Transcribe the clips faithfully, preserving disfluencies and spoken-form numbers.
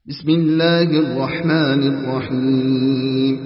بسم الله الرحمن الرحيم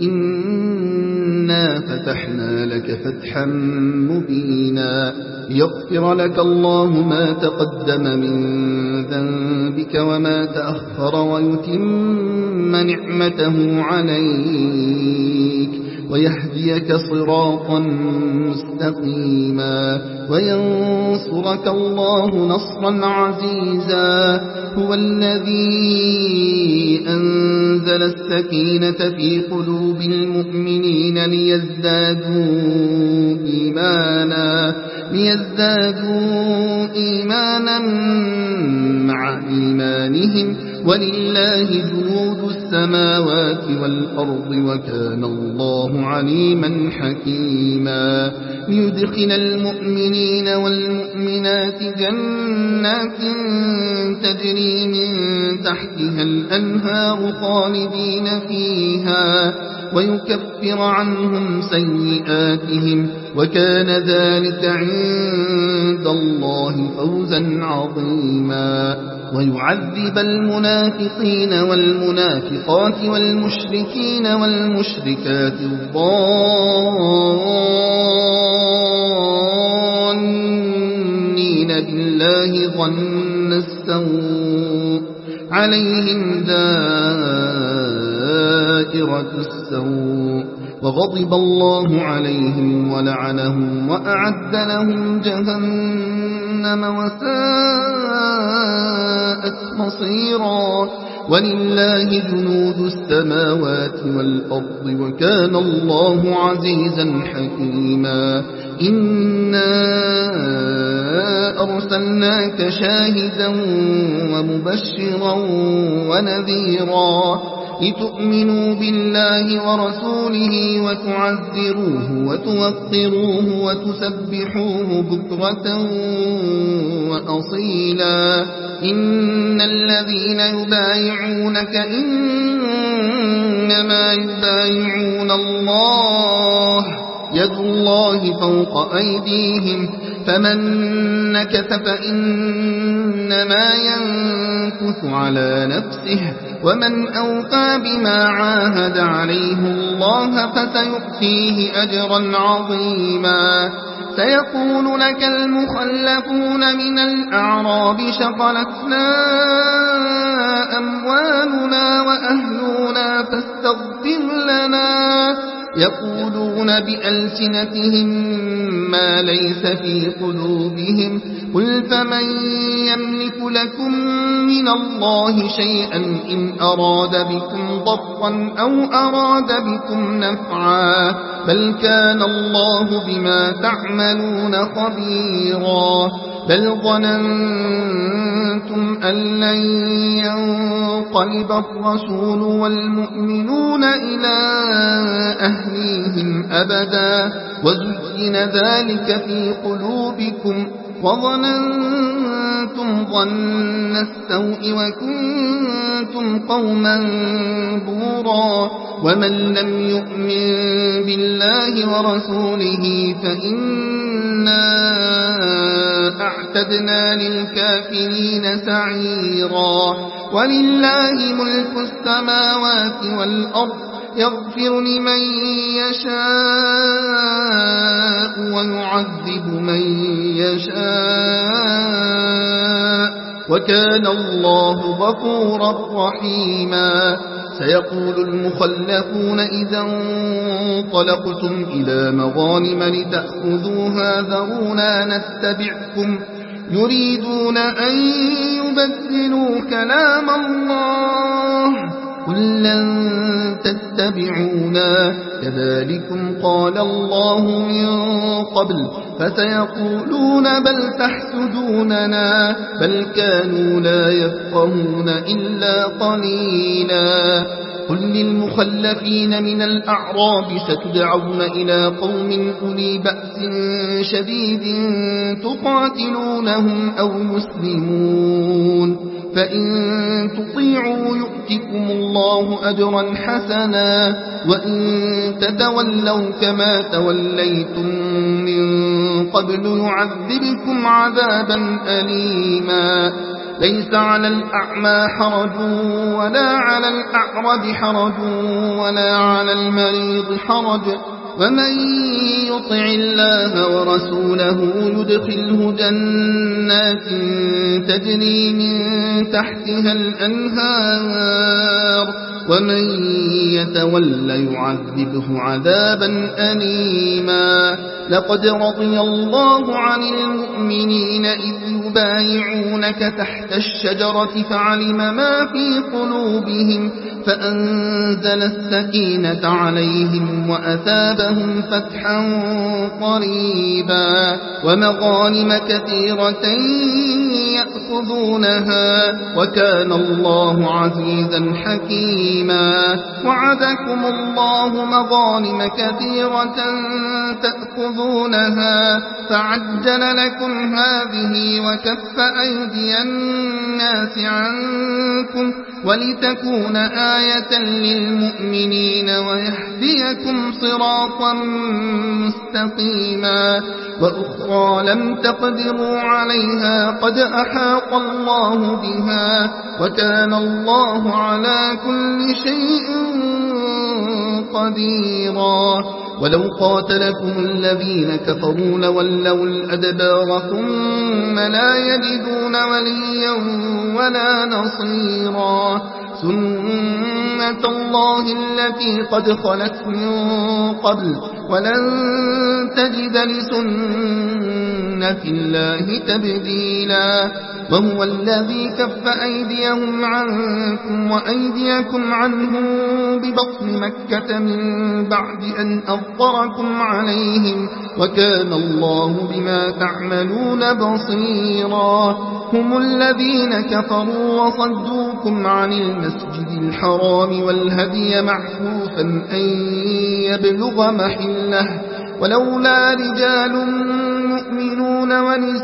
إنا فتحنا لك فتحا مبينا ليغفر لك الله ما تقدم من ذنبك وما تأخر ويتم نعمته عليك ويهديك صراطا مستقيما وينصرك الله نصرا عزيزا هو الذي أنزل السكينة في قلوب المؤمنين ليزدادوا إيمانا ليزدادوا إيمانا مع إيمانهم ولله جنود السماوات والأرض وكان الله عليما حكيما ليدخل المؤمنين والمؤمنات جنات تجري من تحتها الأنهار خالدين فيها ويكفر عنهم سيئاتهم وكان ذلك عند الله فوزا عظيما ويعذب المنافقين والمنافقات والمشركين والمشركات الظانين بالله ظن السوء عليهم دائرة السوء وغضب الله عليهم ولعنهم وأعد لهم جهنم وساءت مصيرا ولله جنود السماوات والأرض وكان الله عزيزا حكيما إنا أرسلناك شاهدا ومبشرا ونذيرا لتؤمنوا بالله ورسوله وتعزروه وتوقروه وتسبحوه بكرة وأصيلا إن الذين يبايعونك إنما يبايعون الله يد الله فوق أيديهم فمن نكث فإنما ينكث على نفسه ومن أوفى بما عاهد عليه الله فسيؤتيه أجرا عظيما سيقول لك المخلفون من الأعراب شغلتنا أموالنا وأهلنا فاستغفر لنا يقولون بألسنتهم ما ليس في قلوبهم قل فمن يملك لكم من الله شيئا إن أراد بكم ضرا أو أراد بكم نفعا بل كان الله بما تعملون خبيرا بل ظننتم أن لن ينقلب الرسول والمؤمنون إلى أهليهم أبدا وزين ذلك في قلوبكم وظننتم ظن السوء وكنتم قوما بورا ومن لم يؤمن بالله ورسوله فإنا أعتدنا للكافرين سعيرا ولله ملك السماوات والأرض يغفر لمن يشاء ويعذب من يشاء وكان الله غفورا رحيما سيقول المخلفون إذا انطلقتم إلى مغانم لتأخذوها ذرونا نتبعكم يريدون أن يبدلوا كلام الله قل لن تتبعونا كذلكم قال الله من قبل فسيقولون بل تحسدوننا بل كانوا لا يفقهون إلا قليلا قل للمخلفين من الأعراب ستدعون إلى قوم أولي بأس شديد تقاتلونهم أو يسلمون فإن تطيعوا يؤتكم الله أجرا حسنا وإن تتولوا كما توليتم من قبل يعذبكم عذابا أليما ليس على الأعمى حرج ولا على الأعرج حرج ولا على المريض حرج ومن يطع الله ورسوله يدخله جنات تجري من تحتها الأنهار ومن يتول يعذبه عذابا أليما. لقد رضي الله عن المؤمنين إذ يبايعونك تحت الشجرة فعلم ما في قلوبهم فأنزل السكينة عليهم وأثابهم فتحا قريبا ومغانم كثيرة يأخذونها وكان الله عزيزا حكيما. وعدكم الله مغانم كثيرة تأخذونها فعجل لكم هذه وكف أيدي الناس عنكم ولتكون آية للمؤمنين ويهديكم صراطا مستقيما. وأخرى لم تقدروا عليها قد أحاط الله بها وكان الله على كل شيء قديرا. ولو قاتلكم الذين كفروا لولوا الأدبار ثم لا يجدون وليا ولا نصيرا. سنة الله التي قد خلت من قبل ولن تجد لسنة الله تبديلا. وهو الذي كف أيديهم عنكم وأيديكم عنهم ببطن مكة من بعد أن أظفركم عليهم وكان الله بما تعملون بصيرا. هم الذين كفروا وصدوكم عن المسجد الحرام والهدي معكوفا أن يبلغ محله ولولا رجال مؤمنون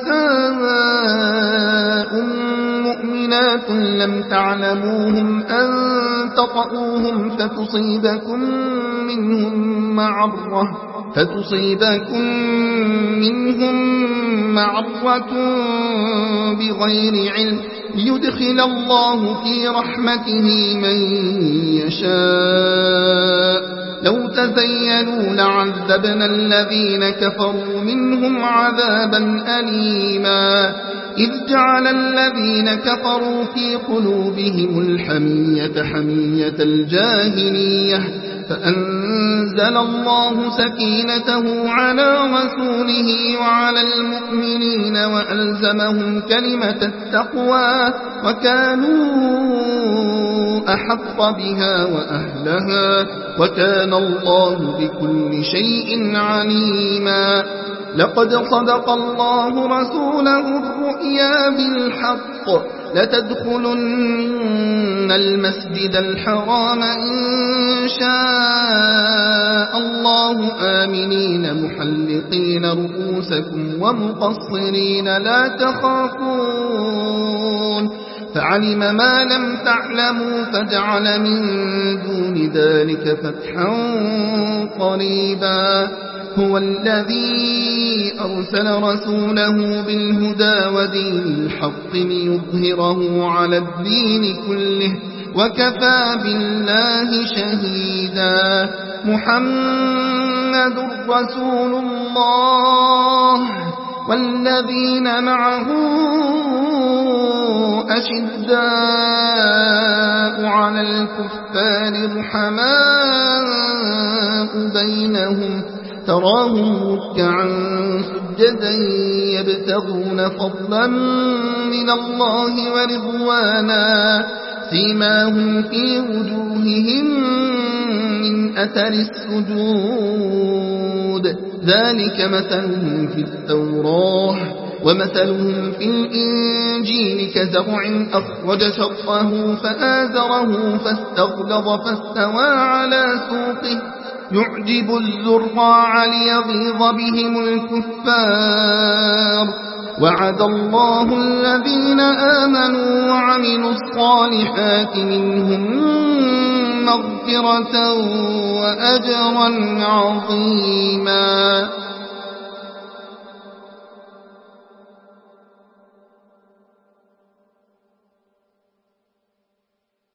ونساء مؤمنات لم تعلموهم أن تطؤوهم فتصيبكم منهم معرة فتصيبكم منهم معرة بغير علم ليدخل الله في رحمته من يشاء. لو تزينوا لعذبنا الذين كفروا منهم عذابا أليما. إذ جعل الذين كفروا في قلوبهم الحمية حمية الجاهلية فأنزل الله سكينته على رسوله وعلى المؤمنين وألزمهم كلمة التقوى وكانوا أحق بها وأهلها وكان الله بكل شيء عليما. لقد صدق الله رسوله الرؤيا بالحق لتدخلن المسجد الحرام إن شاء الله آمنين محلقين رؤوسكم ومقصرين لا تخافون فعلم ما لم تعلموا فجعل من دون ذلك فتحا قريبا. هو الذي أرسل رسوله بالهدى ودين الحق ليظهره على الدين كله وكفى بالله شهيدا. محمد رسول الله والذين معه أشداء على الكفار رحماء بينهم تراهم ركعا سجدا يبتغون فضلا من الله ورضوانا سيماهم في وجوههم من أثر السجود ذلك مثلهم في التوراة ومثلهم في الإنجيل كزرع أخرج شطه فآزره فاستغلظ فاستوى على سوقه يعجب الزراع ليغيظ بهم الكفار. وعد الله الذين آمنوا وعملوا الصالحات منهم مغفرة وأجرا عظيما.